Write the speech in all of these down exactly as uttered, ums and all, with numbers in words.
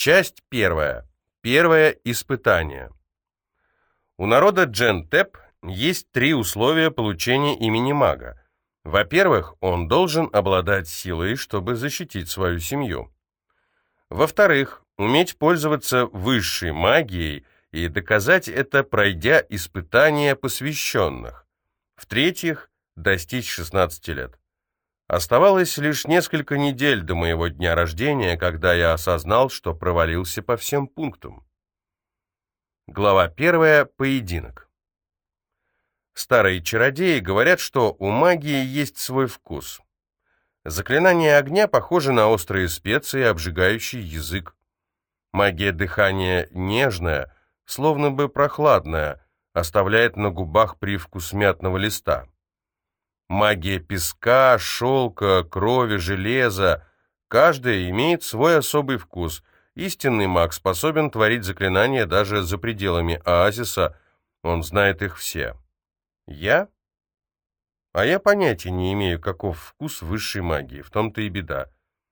Часть первая. Первое испытание. У народа Джентеп есть три условия получения имени мага. Во-первых, он должен обладать силой, чтобы защитить свою семью. Во-вторых, уметь пользоваться высшей магией и доказать это, пройдя испытания посвященных. В-третьих, достичь шестнадцати лет. Оставалось лишь несколько недель до моего дня рождения, когда я осознал, что провалился по всем пунктам. Глава первая. Поединок. Старые чародеи говорят, что у магии есть свой вкус. Заклинание огня похоже на острые специи, обжигающий язык. Магия дыхания нежная, словно бы прохладная, оставляет на губах привкус мятного листа. Магия песка, шелка, крови, железа — каждая имеет свой особый вкус. Истинный маг способен творить заклинания даже за пределами оазиса, он знает их все. Я? А я понятия не имею, каков вкус высшей магии, в том-то и беда.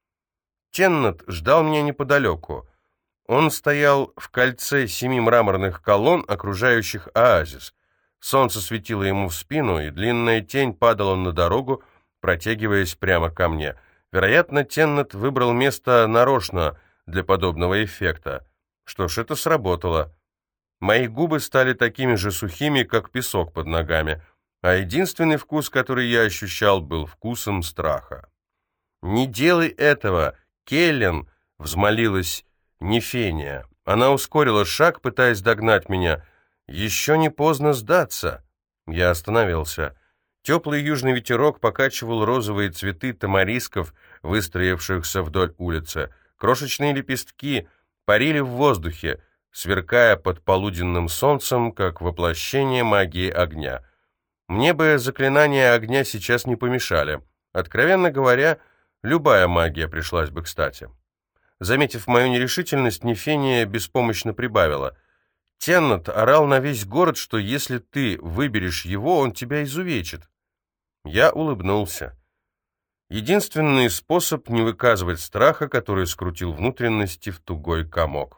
Теннет ждал меня неподалеку. Он стоял в кольце семи мраморных колонн, окружающих оазис. Солнце светило ему в спину, и длинная тень падала на дорогу, протягиваясь прямо ко мне. Вероятно, Теннет выбрал место нарочно для подобного эффекта. Что ж, это сработало. Мои губы стали такими же сухими, как песок под ногами, а единственный вкус, который я ощущал, был вкусом страха. «Не делай этого, Келлен!» — взмолилась Нефения. Она ускорила шаг, пытаясь догнать меня. «Еще не поздно сдаться!» Я остановился. Теплый южный ветерок покачивал розовые цветы тамарисков, выстроившихся вдоль улицы. Крошечные лепестки парили в воздухе, сверкая под полуденным солнцем, как воплощение магии огня. Мне бы заклинания огня сейчас не помешали. Откровенно говоря, любая магия пришлась бы кстати. Заметив мою нерешительность, Нефения беспомощно прибавила. Теннет орал на весь город, что если ты выберешь его, он тебя изувечит. Я улыбнулся. Единственный способ не выказывать страха, который скрутил внутренности в тугой комок.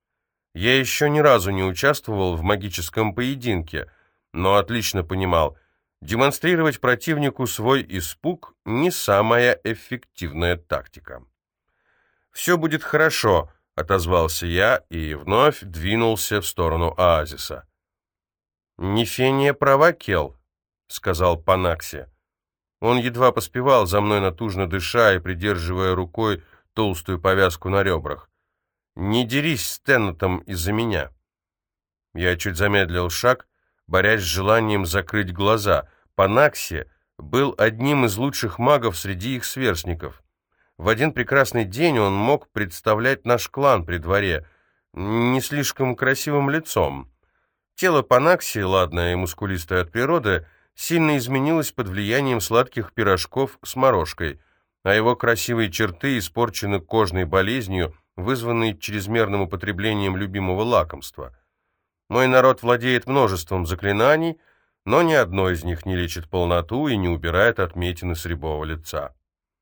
Я еще ни разу не участвовал в магическом поединке, но отлично понимал, демонстрировать противнику свой испуг — не самая эффективная тактика. «Все будет хорошо», — отозвался я и вновь двинулся в сторону оазиса. «Нефения права, Кел», — сказал Панакси. Он едва поспевал за мной, натужно дыша и придерживая рукой толстую повязку на ребрах. «Не дерись с Теннетом из-за меня». Я чуть замедлил шаг, борясь с желанием закрыть глаза. Панакси был одним из лучших магов среди их сверстников. В один прекрасный день он мог представлять наш клан при дворе не слишком красивым лицом. Тело Панакси, ладное и мускулистое от природы, сильно изменилось под влиянием сладких пирожков с морожкой, а его красивые черты испорчены кожной болезнью, вызванной чрезмерным употреблением любимого лакомства. Мой народ владеет множеством заклинаний, но ни одно из них не лечит полноту и не убирает отметины с рябого лица.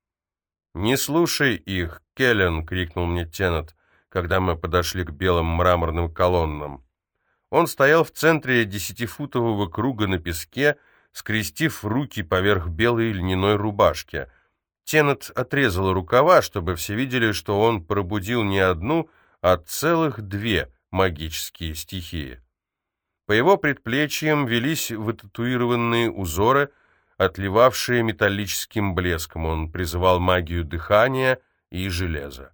«Не слушай их, Келлен!» — крикнул мне Теннет, когда мы подошли к белым мраморным колоннам. Он стоял в центре десятифутового круга на песке, скрестив руки поверх белой льняной рубашки. Теннет отрезал рукава, чтобы все видели, что он пробудил не одну, а целых две магические стихии. По его предплечьям велись вытатуированные узоры, отливавшие металлическим блеском. Он призывал магию дыхания и железа.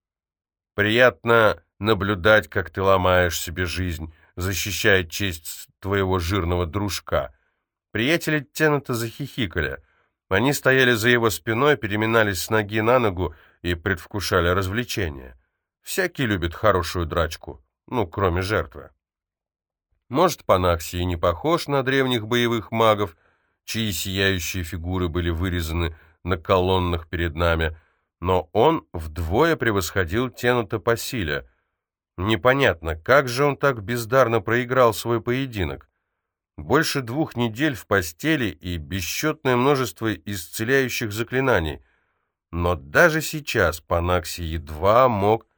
«Приятно наблюдать, как ты ломаешь себе жизнь, защищая честь твоего жирного дружка». Приятели Теннета захихикали. Они стояли за его спиной, переминались с ноги на ногу и предвкушали развлечения. Всякий любит хорошую драчку, ну, кроме жертвы. Может, Панакси и не похож на древних боевых магов, чьи сияющие фигуры были вырезаны на колоннах перед нами, но он вдвое превосходил Теннета по силе. Непонятно, как же он так бездарно проиграл свой поединок. Больше двух недель в постели и бесчетное множество исцеляющих заклинаний. Но даже сейчас Панакси едва мог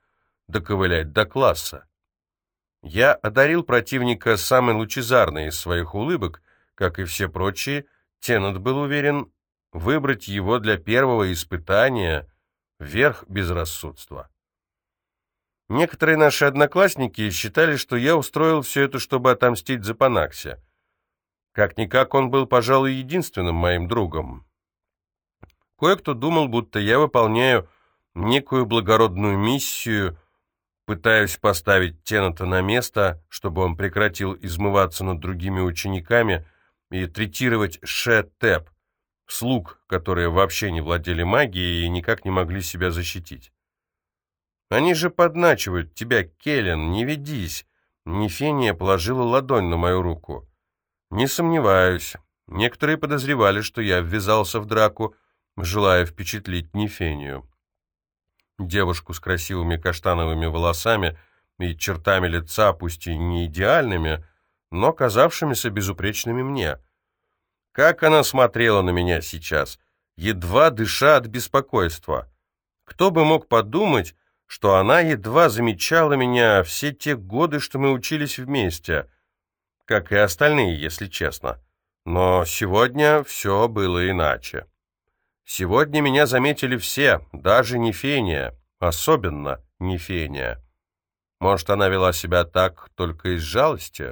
доковылять до класса. Я одарил противника самой лучезарной из своих улыбок, как и все прочие. Теннет был уверен, выбрать его для первого испытания — верх безрассудства. Некоторые наши одноклассники считали, что я устроил все это, чтобы отомстить за Панакси. Как-никак он был, пожалуй, единственным моим другом. Кое-кто думал, будто я выполняю некую благородную миссию, пытаюсь поставить Теннета на место, чтобы он прекратил измываться над другими учениками и третировать Ше-Тэп, слуг, которые вообще не владели магией и никак не могли себя защитить. «Они же подначивают тебя, Келлен, не ведись!» Нефения положила ладонь на мою руку. «Не сомневаюсь. Некоторые подозревали, что я ввязался в драку, желая впечатлить Нефению». Девушку с красивыми каштановыми волосами и чертами лица, пусть и не идеальными, но казавшимися безупречными мне. Как она смотрела на меня сейчас, едва дыша от беспокойства. Кто бы мог подумать, что она едва замечала меня все те годы, что мы учились вместе, как и остальные, если честно. Но сегодня все было иначе. Сегодня меня заметили все, даже Нефения, особенно Нефения. Может, она вела себя так только из жалости?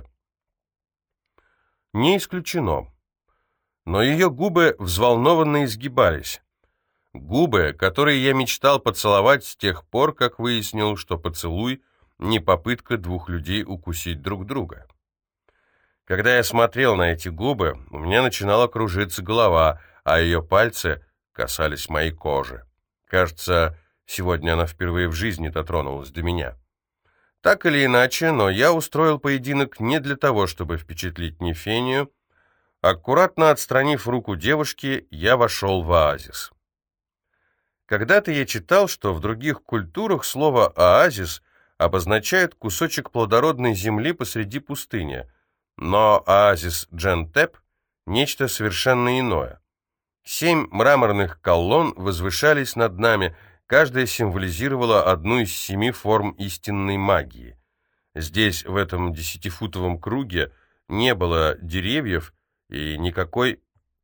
Не исключено. Но ее губы взволнованно изгибались. Губы, которые я мечтал поцеловать с тех пор, как выяснил, что поцелуй — не попытка двух людей укусить друг друга. Когда я смотрел на эти губы, у меня начинала кружиться голова, а ее пальцы касались моей кожи. Кажется, сегодня она впервые в жизни дотронулась до меня. Так или иначе, но я устроил поединок не для того, чтобы впечатлить Нефению. Аккуратно отстранив руку девушки, я вошел в оазис. Когда-то я читал, что в других культурах слово «оазис» обозначает кусочек плодородной земли посреди пустыни, но оазис Джен-Тэп — нечто совершенно иное. Семь мраморных колонн возвышались над нами, каждая символизировала одну из семи форм истинной магии. Здесь, в этом десятифутовом круге, не было деревьев и никакой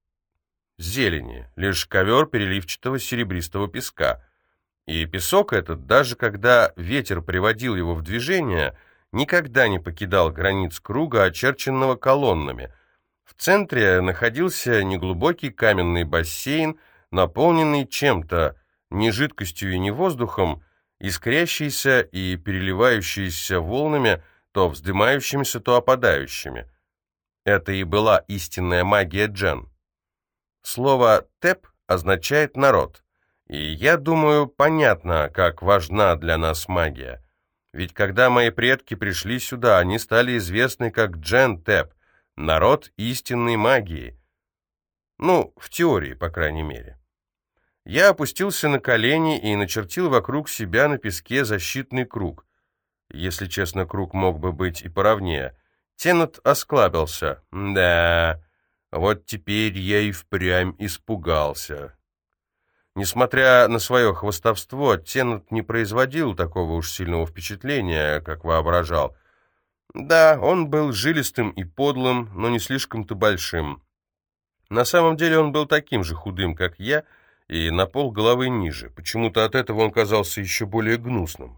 зелени, лишь ковер переливчатого серебристого песка. И песок этот, даже когда ветер приводил его в движение, никогда не покидал границ круга, очерченного колоннами. В центре находился неглубокий каменный бассейн, наполненный чем-то, не жидкостью и не воздухом, искрящийся и переливающийся волнами, то вздымающимися, то опадающими. Это и была истинная магия Джен. Слово «тэп» означает «народ», и я думаю, понятно, как важна для нас магия. Ведь когда мои предки пришли сюда, они стали известны как Джен-Тэп, народ истинной магии. Ну, в теории, по крайней мере. Я опустился на колени и начертил вокруг себя на песке защитный круг. Если честно, круг мог бы быть и поровнее. Теннет осклабился. Да, вот теперь я и впрямь испугался. Несмотря на свое хвастовство, Теннет не производил такого уж сильного впечатления, как воображал. Да, он был жилистым и подлым, но не слишком-то большим. На самом деле он был таким же худым, как я, и на пол головы ниже. Почему-то от этого он казался еще более гнусным.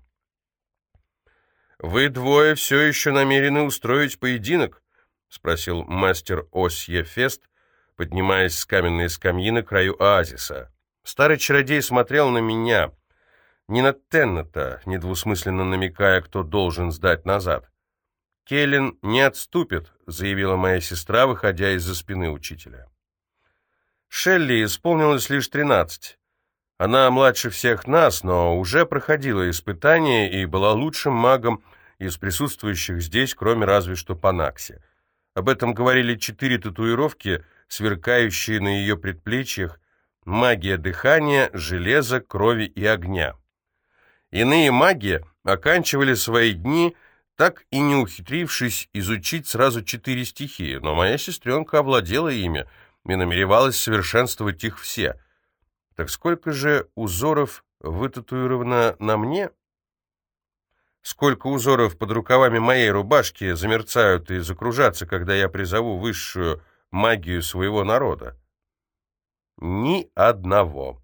«Вы двое все еще намерены устроить поединок?» — спросил мастер Осье Фест, поднимаясь с каменной скамьи на краю оазиса. Старый чародей смотрел на меня, не на Теннета, недвусмысленно намекая, кто должен сдать назад. «Келлен не отступит», — заявила моя сестра, выходя из-за спины учителя. Шелли исполнилось лишь тринадцать. Она младше всех нас, но уже проходила испытания и была лучшим магом из присутствующих здесь, кроме разве что Панакси. Об этом говорили четыре татуировки, сверкающие на ее предплечьях: магия дыхания, железа, крови и огня. Иные маги оканчивали свои дни, так и не ухитрившись изучить сразу четыре стихии, но моя сестренка овладела ими и намеревалась совершенствовать их все. Так сколько же узоров вытатуировано на мне? сколько узоров под рукавами моей рубашки замерцают и закружатся, когда я призову высшую магию своего народа? Ни одного.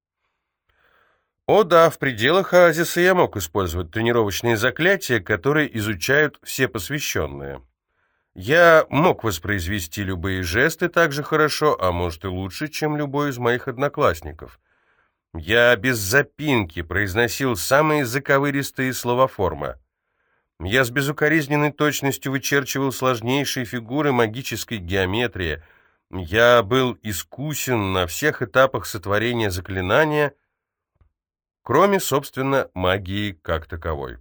О да, в пределах оазиса я мог использовать тренировочные заклятия, которые изучают все посвященные. Я мог воспроизвести любые жесты так же хорошо, а может и лучше, чем любой из моих одноклассников. Я без запинки произносил самые заковыристые словоформы. Я с безукоризненной точностью вычерчивал сложнейшие фигуры магической геометрии. Я был искусен на всех этапах сотворения заклинания, кроме, собственно, магии как таковой.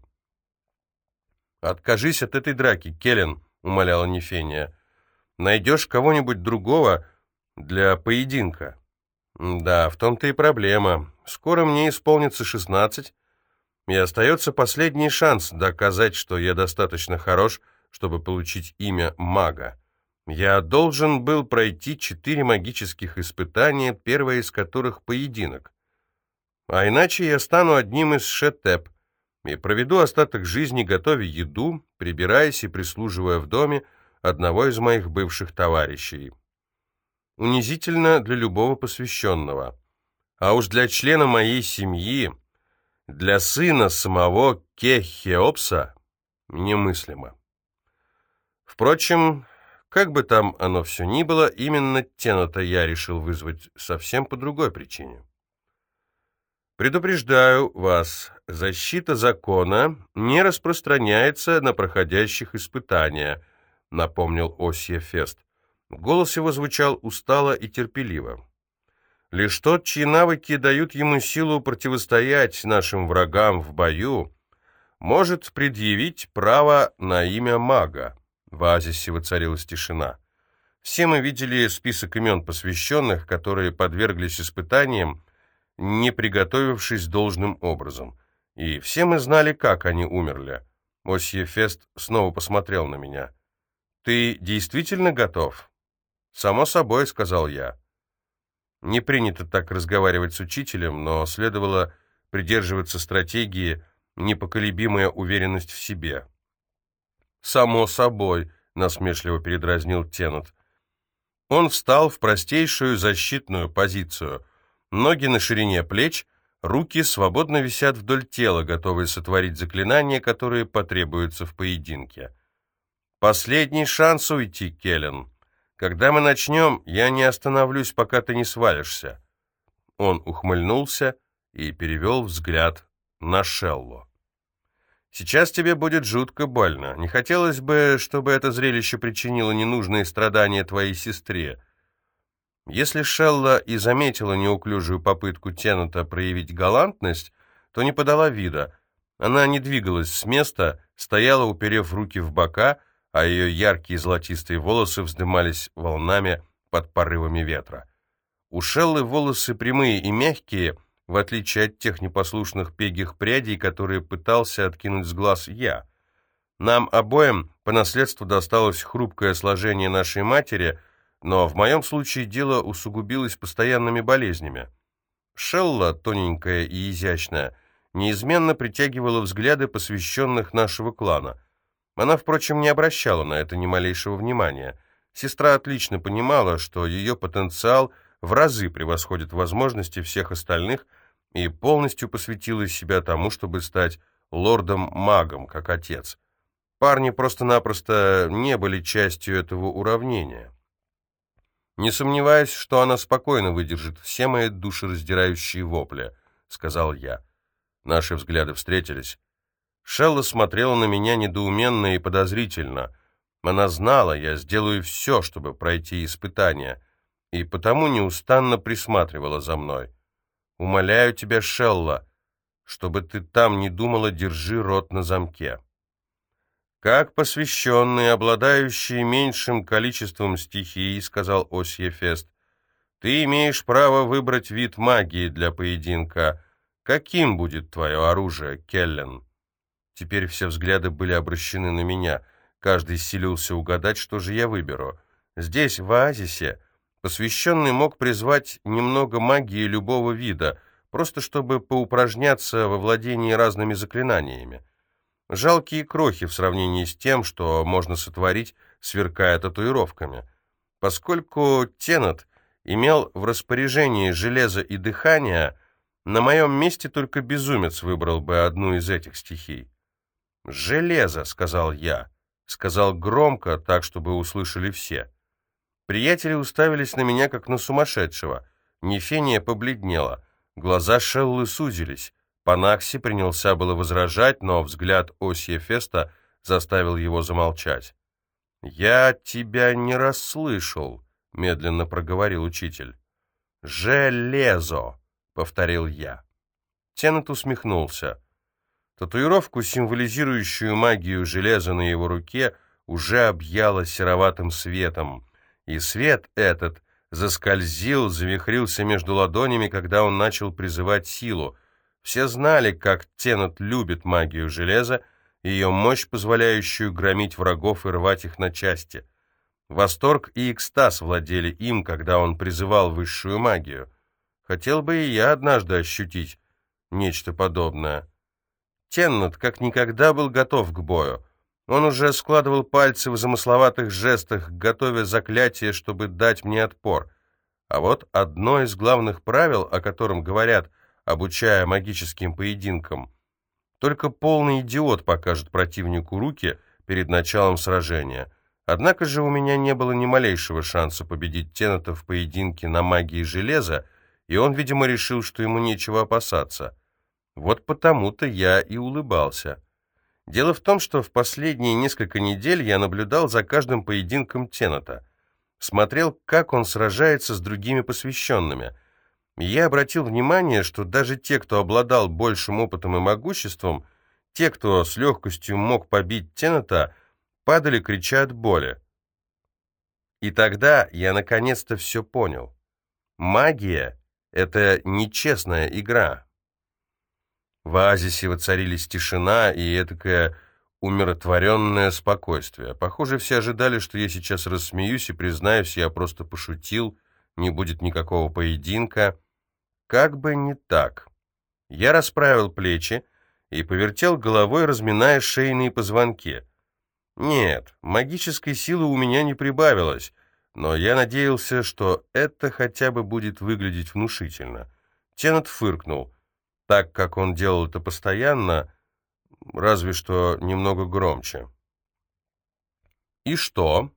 «Откажись от этой драки, Келлен», — умоляла Нефения. «Найдешь кого-нибудь другого для поединка». «Да, в том-то и проблема. Скоро мне исполнится шестнадцать, и остается последний шанс доказать, что я достаточно хорош, чтобы получить имя мага. Я должен был пройти четыре магических испытания, первое из которых — поединок. А иначе я стану одним из шетеп и проведу остаток жизни, готовя еду, прибираясь и прислуживая в доме одного из моих бывших товарищей. Унизительно для любого посвященного. А уж для члена моей семьи, для сына самого Кехеопса, немыслимо. Впрочем, как бы там оно все ни было, именно Тената я решил вызвать совсем по другой причине. «Предупреждаю вас, защита закона не распространяется на проходящих испытания», — напомнил Осье Фест. Голос его звучал устало и терпеливо. «Лишь тот, чьи навыки дают ему силу противостоять нашим врагам в бою, может предъявить право на имя мага». В оазисе воцарилась тишина. Все мы видели список имен посвященных, которые подверглись испытаниям, не приготовившись должным образом. И все мы знали, как они умерли. Осье Фест снова посмотрел на меня. «Ты действительно готов?» «Само собой», — сказал я. Не принято так разговаривать с учителем, но следовало придерживаться стратегии «непоколебимая уверенность в себе». «Само собой», — насмешливо передразнил Теннет. Он встал в простейшую защитную позицию. Ноги на ширине плеч, руки свободно висят вдоль тела, готовые сотворить заклинания, которые потребуются в поединке. «Последний шанс уйти, Келлен. Когда мы начнем, я не остановлюсь, пока ты не свалишься». Он ухмыльнулся и перевел взгляд на Шеллу. «Сейчас тебе будет жутко больно. Не хотелось бы, чтобы это зрелище причинило ненужные страдания твоей сестре». Если Шелла и заметила неуклюжую попытку Теннета проявить галантность, то не подала вида. Она не двигалась с места, стояла, уперев руки в бока, а ее яркие золотистые волосы вздымались волнами под порывами ветра. У Шеллы волосы прямые и мягкие, в отличие от тех непослушных пегих прядей, которые пытался откинуть с глаз я. Нам обоим по наследству досталось хрупкое сложение нашей матери, но в моем случае дело усугубилось постоянными болезнями. Шелла, тоненькая и изящная, неизменно притягивала взгляды посвященных нашего клана. Она, впрочем, не обращала на это ни малейшего внимания. Сестра отлично понимала, что ее потенциал в разы превосходит возможности всех остальных, и полностью посвятила себя тому, чтобы стать лордом-магом, как отец. Парни просто-напросто не были частью этого уравнения. «Не сомневаюсь, что она спокойно выдержит все мои душераздирающие вопли», — сказал я. Наши взгляды встретились. Шелла смотрела на меня недоуменно и подозрительно. Она знала, я сделаю все, чтобы пройти испытание, и потому неустанно присматривала за мной. «Умоляю тебя, Шелла, чтобы ты там не думала, держи рот на замке». «Как посвященный, обладающий меньшим количеством стихий, — сказал Осье Фест, — ты имеешь право выбрать вид магии для поединка. Каким будет твое оружие, Келлен?» Теперь все взгляды были обращены на меня. Каждый силился угадать, что же я выберу. Здесь, в оазисе, посвященный мог призвать немного магии любого вида, просто чтобы поупражняться во владении разными заклинаниями. Жалкие крохи в сравнении с тем, что можно сотворить, сверкая татуировками. Поскольку Теннет имел в распоряжении железо и дыхание, на моем месте только безумец выбрал бы одну из этих стихий. «Железо», — сказал я, сказал громко, так, чтобы услышали все. Приятели уставились на меня, как на сумасшедшего. Нефения побледнела, глаза Шеллы сузились. Панакси принялся было возражать, но взгляд Осия Феста заставил его замолчать. «Я тебя не расслышал», — медленно проговорил учитель. «Железо», — повторил я. Теннет усмехнулся. Татуировку, символизирующую магию железа на его руке, уже объяло сероватым светом, и свет этот заскользил, завихрился между ладонями, когда он начал призывать силу. Все знали, как Теннет любит магию железа, ее мощь, позволяющую громить врагов и рвать их на части. Восторг и экстаз владели им, когда он призывал высшую магию. Хотел бы и я однажды ощутить нечто подобное. Теннет как никогда был готов к бою. Он уже складывал пальцы в замысловатых жестах, готовя заклятие, чтобы дать мне отпор. А вот одно из главных правил, о котором говорят, обучая магическим поединкам: только полный идиот покажет противнику руки перед началом сражения. Однако же у меня не было ни малейшего шанса победить Теннета в поединке на магии железа, и он, видимо, решил, что ему нечего опасаться. Вот потому-то я и улыбался. Дело в том, что в последние несколько недель я наблюдал за каждым поединком Теннета, смотрел, как он сражается с другими посвященными. И я обратил внимание, что даже те, кто обладал большим опытом и могуществом, те, кто с легкостью мог побить Теннета, падали, крича от боли. И тогда я наконец-то все понял. Магия — это нечестная игра. В оазисе воцарились тишина и этакое умиротворенное спокойствие. Похоже, все ожидали, что я сейчас рассмеюсь и признаюсь, я просто пошутил, не будет никакого поединка. Как бы не так. Я расправил плечи и повертел головой, разминая шейные позвонки. Нет, магической силы у меня не прибавилось, но я надеялся, что это хотя бы будет выглядеть внушительно. Теннет фыркнул, так как он делал это постоянно, разве что немного громче. И что?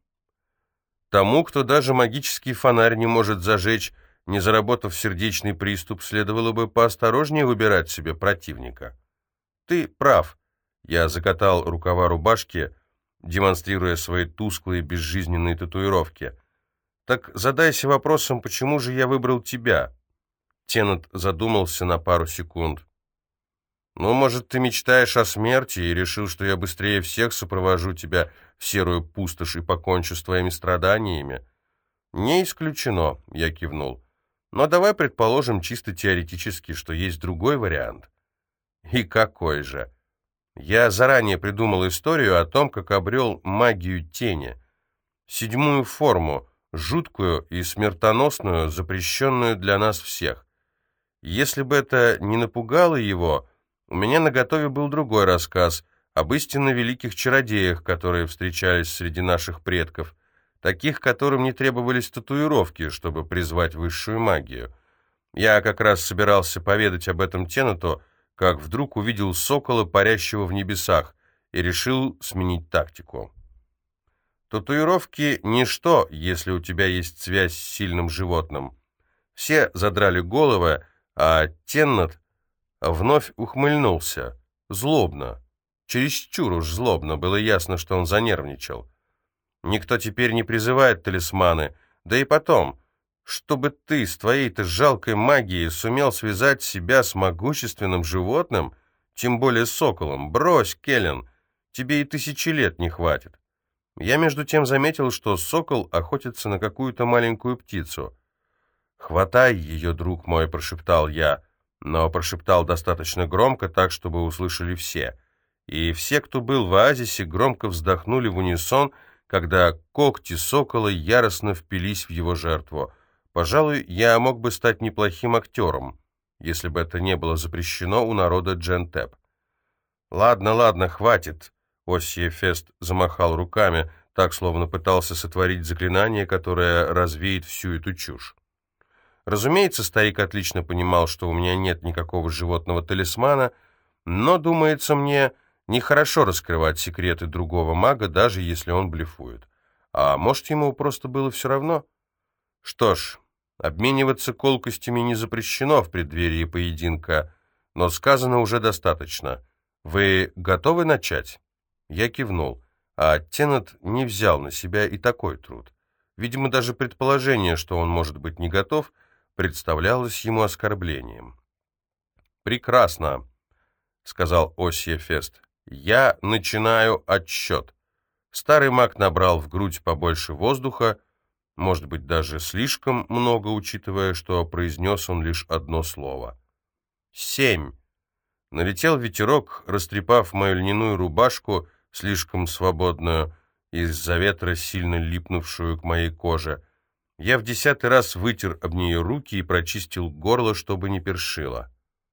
Тому, кто даже магический фонарь не может зажечь, не заработав сердечный приступ, следовало бы поосторожнее выбирать себе противника. Ты прав. Я закатал рукава рубашки, демонстрируя свои тусклые безжизненные татуировки. Так задайся вопросом, почему же я выбрал тебя? Теннет задумался на пару секунд. «Ну, может, ты мечтаешь о смерти и решил, что я быстрее всех сопровожу тебя в серую пустошь и покончу с твоими страданиями?» «Не исключено», — я кивнул. «Но давай предположим чисто теоретически, что есть другой вариант». «И какой же?» Я заранее придумал историю о том, как обрел магию тени. Седьмую форму, жуткую и смертоносную, запрещенную для нас всех. Если бы это не напугало его, у меня наготове был другой рассказ об истинно великих чародеях, которые встречались среди наших предков, таких, которым не требовались татуировки, чтобы призвать высшую магию. Я как раз собирался поведать об этом Теннету, как вдруг увидел сокола, парящего в небесах, и решил сменить тактику. Татуировки — ничто, если у тебя есть связь с сильным животным. Все задрали головы, а Теннет вновь ухмыльнулся. Злобно. Чересчур уж злобно, было ясно, что он занервничал. Никто теперь не призывает талисманы, да и потом, чтобы ты с твоей-то жалкой магией сумел связать себя с могущественным животным, тем более соколом. Брось, Келлен, тебе и тысячи лет не хватит. Я между тем заметил, что сокол охотится на какую-то маленькую птицу. «Хватай ее, друг мой», — прошептал я, но прошептал достаточно громко, так, чтобы услышали все. И все, кто был в оазисе, громко вздохнули в унисон, когда когти сокола яростно впились в его жертву. Пожалуй, я мог бы стать неплохим актером, если бы это не было запрещено у народа Джентеп. «Ладно, ладно, хватит!» Осье Фест замахал руками, так, словно пытался сотворить заклинание, которое развеет всю эту чушь. Разумеется, старик отлично понимал, что у меня нет никакого животного талисмана, но, думается мне, нехорошо раскрывать секреты другого мага, даже если он блефует. А может, ему просто было все равно? Что ж, обмениваться колкостями не запрещено в преддверии поединка, но сказано уже достаточно. Вы готовы начать? Я кивнул, а Теннет не взял на себя и такой труд. Видимо, даже предположение, что он может быть не готов, представлялось ему оскорблением. «Прекрасно», — сказал Осье Фест. «Я начинаю отсчет». Старый маг набрал в грудь побольше воздуха, может быть, даже слишком много, учитывая, что произнес он лишь одно слово. «Семь». Налетел ветерок, растрепав мою льняную рубашку, слишком свободную, из-за ветра, сильно липнувшую к моей коже. Я в десятый раз вытер об нее руки и прочистил горло, чтобы не першило.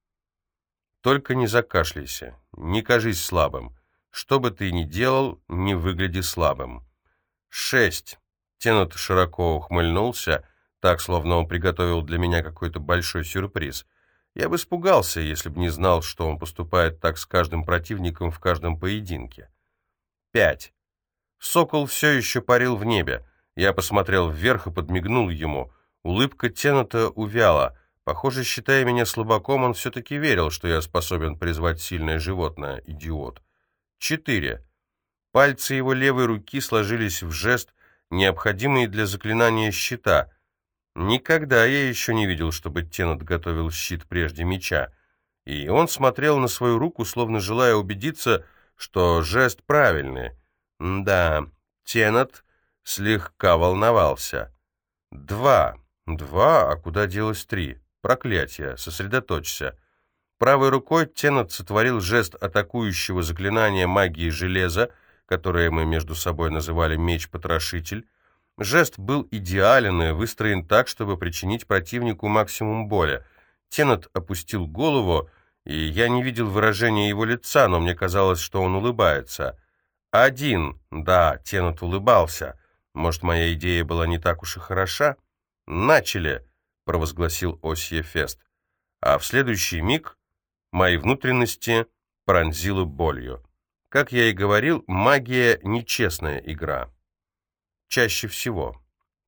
«Только не закашляйся, не кажись слабым. Что бы ты ни делал, не выгляди слабым». «Шесть». Теннет широко ухмыльнулся, так, словно он приготовил для меня какой-то большой сюрприз. Я бы испугался, если бы не знал, что он поступает так с каждым противником в каждом поединке. Пять. Сокол все еще парил в небе. Я посмотрел вверх и подмигнул ему. Улыбка Теннета увяла. Похоже, считая меня слабаком, он все-таки верил, что я способен призвать сильное животное. Идиот. Четыре. Пальцы его левой руки сложились в жест, необходимый для заклинания щита. Никогда я еще не видел, чтобы Теннет готовил щит прежде меча. И он смотрел на свою руку, словно желая убедиться, что жест правильный. Да, Теннет слегка волновался. Два. Два? А куда делось три? Проклятие. Сосредоточься. Правой рукой Теннет сотворил жест атакующего заклинания магии железа, которое мы между собой называли «меч-потрошитель». Жест был идеален и выстроен так, чтобы причинить противнику максимум боли. Теннет опустил голову, и я не видел выражения его лица, но мне казалось, что он улыбается. Один. Да, Теннет улыбался. Может, моя идея была не так уж и хороша? «Начали!» — провозгласил Осье Фест. А в следующий миг мои внутренности пронзило болью. Как я и говорил, магия — нечестная игра. Чаще всего.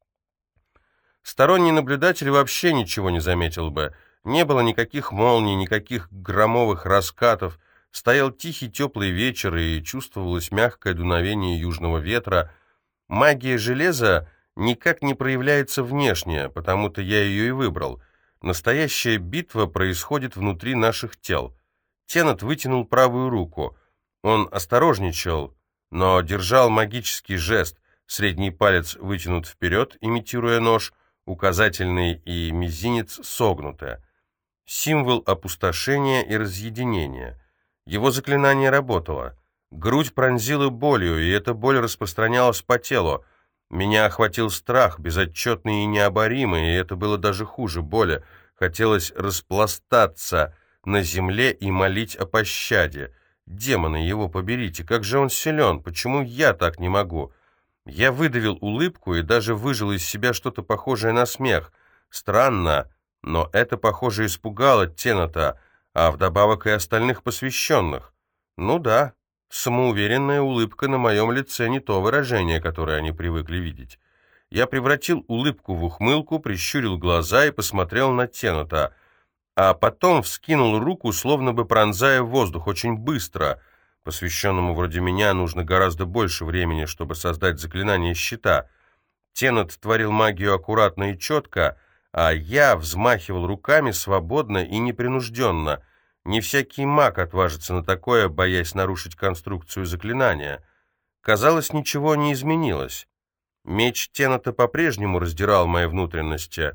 Сторонний наблюдатель вообще ничего не заметил бы. Не было никаких молний, никаких громовых раскатов. Стоял тихий теплый вечер, и чувствовалось мягкое дуновение южного ветра. Магия железа никак не проявляется внешне, потому-то я ее и выбрал. Настоящая битва происходит внутри наших тел. Теннет вытянул правую руку. Он осторожничал, но держал магический жест. Средний палец вытянут вперед, имитируя нож, указательный и мизинец согнуты. Символ опустошения и разъединения. Его заклинание работало. Грудь пронзила болью, и эта боль распространялась по телу. Меня охватил страх, безотчетный и необоримый, и это было даже хуже боли. Хотелось распластаться на земле и молить о пощаде. Демоны, его поберите, как же он силен, почему я так не могу? Я выдавил улыбку и даже выжил из себя что-то похожее на смех. Странно, но это, похоже, испугало Теннета, а вдобавок и остальных посвященных. Ну да, самоуверенная улыбка на моем лице не то выражение, которое они привыкли видеть. Я превратил улыбку в ухмылку, прищурил глаза и посмотрел на Теннета, а потом вскинул руку, словно бы пронзая воздух, очень быстро. Посвященному вроде меня нужно гораздо больше времени, чтобы создать заклинание щита. Теннет творил магию аккуратно и четко, а я взмахивал руками свободно и непринужденно. Не всякий маг отважится на такое, боясь нарушить конструкцию заклинания. Казалось, ничего не изменилось. Меч Теннета по-прежнему раздирал мои внутренности,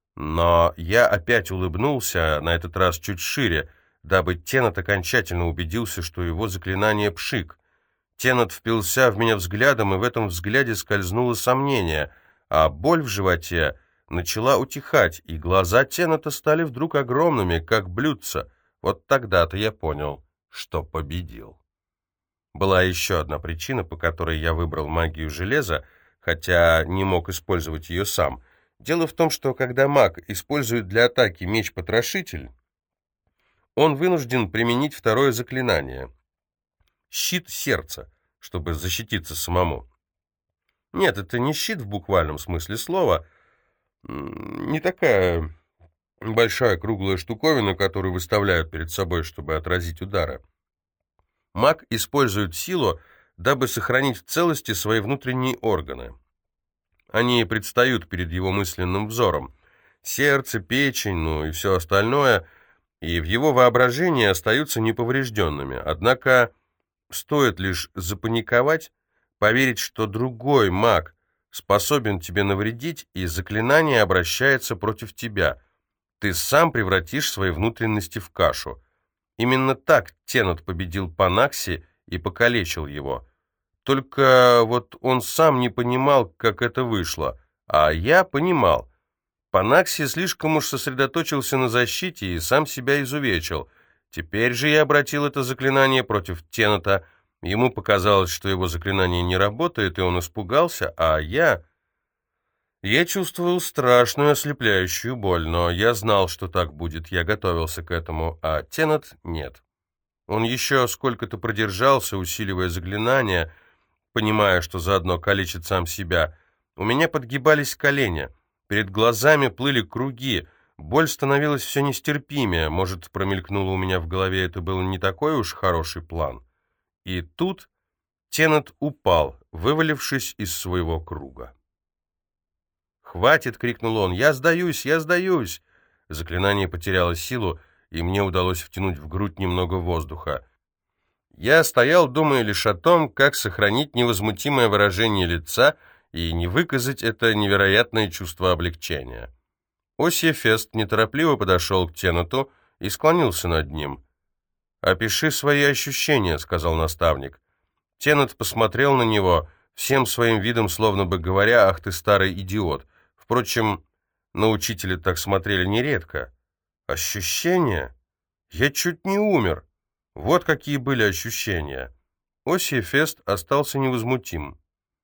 но я опять улыбнулся, на этот раз чуть шире, дабы Теннет окончательно убедился, что его заклинание пшик. Теннет впился в меня взглядом, и в этом взгляде скользнуло сомнение, а боль в животе начала утихать, и глаза Теннета стали вдруг огромными, как блюдца. Вот тогда-то я понял, что победил. Была еще одна причина, по которой я выбрал магию железа, хотя не мог использовать ее сам. Дело в том, что когда маг использует для атаки меч-потрошитель, он вынужден применить второе заклинание — щит сердца, чтобы защититься самому. Нет, это не щит в буквальном смысле слова, не такая большая круглая штуковина, которую выставляют перед собой, чтобы отразить удары. Маг использует силу, дабы сохранить в целости свои внутренние органы. Они предстают перед его мысленным взором. Сердце, печень, ну и все остальное, и в его воображении остаются неповрежденными. Однако стоит лишь запаниковать, поверить, что другой маг способен тебе навредить, и заклинание обращается против тебя. Ты сам превратишь свои внутренности в кашу. Именно так Тенет победил Панакси и покалечил его. Только вот он сам не понимал, как это вышло, а я понимал. Панакси слишком уж сосредоточился на защите и сам себя изувечил. Теперь же я обратил это заклинание против Тенета. Ему показалось, что его заклинание не работает, и он испугался, а я... Я чувствовал страшную ослепляющую боль, но я знал, что так будет, я готовился к этому, а Тенет нет. Он еще сколько-то продержался, усиливая заклинание, понимая, что заодно калечит сам себя. У меня подгибались колени, перед глазами плыли круги, боль становилась все нестерпимее, может, промелькнуло у меня в голове, это был не такой уж хороший план. И тут Тенет упал, вывалившись из своего круга. «Хватит!» — крикнул он. «Я сдаюсь! Я сдаюсь!» Заклинание потеряло силу, и мне удалось втянуть в грудь немного воздуха. Я стоял, думая лишь о том, как сохранить невозмутимое выражение лица и не выказать это невероятное чувство облегчения. Осьефест неторопливо подошел к Тенету и склонился над ним. «Опиши свои ощущения», — сказал наставник. Тенет посмотрел на него, всем своим видом словно бы говоря: «Ах ты, старый идиот!» Впрочем, на учителя так смотрели нередко. Ощущения? Я чуть не умер. Вот какие были ощущения. Осьефест остался невозмутим.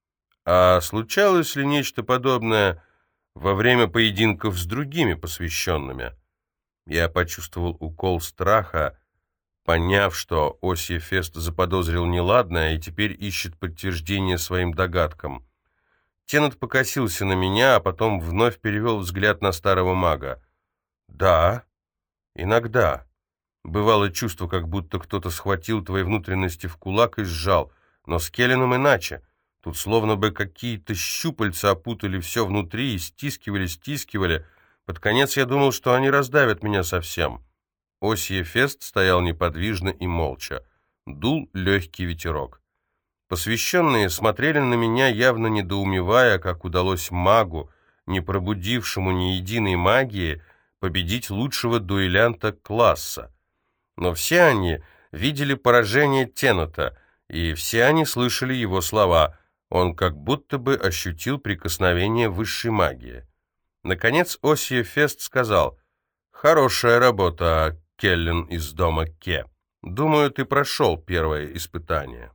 А случалось ли нечто подобное во время поединков с другими посвященными? Я почувствовал укол страха, поняв, что Осьефест заподозрил неладное и теперь ищет подтверждение своим догадкам. Тенет покосился на меня, а потом вновь перевел взгляд на старого мага. «Да, иногда. Бывало чувство, как будто кто-то схватил твои внутренности в кулак и сжал, но с Келленом иначе. Тут словно бы какие-то щупальца опутали все внутри и стискивали, стискивали. Под конец я думал, что они раздавят меня совсем». Осьефест стоял неподвижно и молча. Дул легкий ветерок. Посвященные смотрели на меня, явно недоумевая, как удалось магу, не пробудившему ни единой магии, победить лучшего дуэлянта класса. Но все они видели поражение Тенета, и все они слышали его слова. Он как будто бы ощутил прикосновение высшей магии. Наконец Осьефест сказал: «Хорошая работа, Келлен из дома Ке. Думаю, ты прошел первое испытание».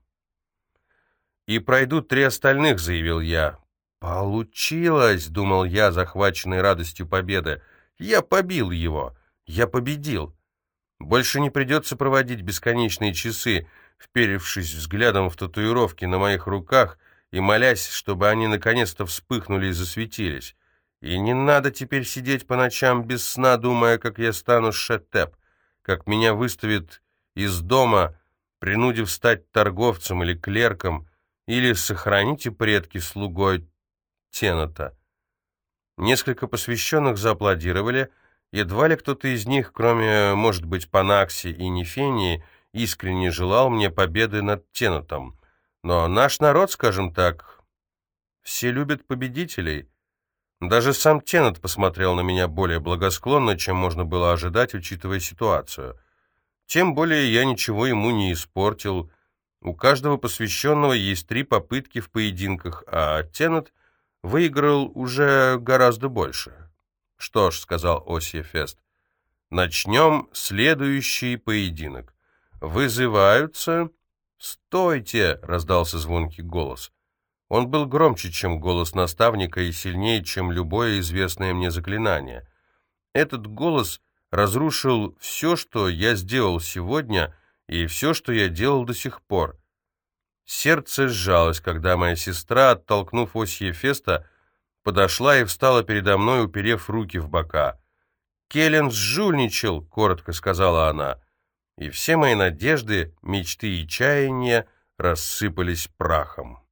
«И пройдут три остальных», — заявил я. «Получилось», — думал я, захваченный радостью победы. «Я побил его. Я победил. Больше не придется проводить бесконечные часы, вперевшись взглядом в татуировки на моих руках и молясь, чтобы они наконец-то вспыхнули и засветились. И не надо теперь сидеть по ночам без сна, думая, как я стану Шетеп, как меня выставят из дома, принудив стать торговцем или клерком, или сохраните предки слугой Тенета». Несколько посвященных зааплодировали. Едва ли кто-то из них, кроме, может быть, Панакси и Нефении, искренне желал мне победы над Тенетом. Но наш народ, скажем так, все любят победителей. Даже сам Тенет посмотрел на меня более благосклонно, чем можно было ожидать, учитывая ситуацию. Тем более я ничего ему не испортил. У каждого посвященного есть три попытки в поединках, а Тенет выиграл уже гораздо больше. «Что ж», — сказал Осьефест, — «начнем следующий поединок. вызываются...» «Стойте!» — раздался звонкий голос. Он был громче, чем голос наставника, и сильнее, чем любое известное мне заклинание. Этот голос разрушил все, что я сделал сегодня, и все, что я делал до сих пор. Сердце сжалось, когда моя сестра, оттолкнув ось Ефеста, подошла и встала передо мной, уперев руки в бока. «Келлен сжульничал», — коротко сказала она, и все мои надежды, мечты и чаяния рассыпались прахом.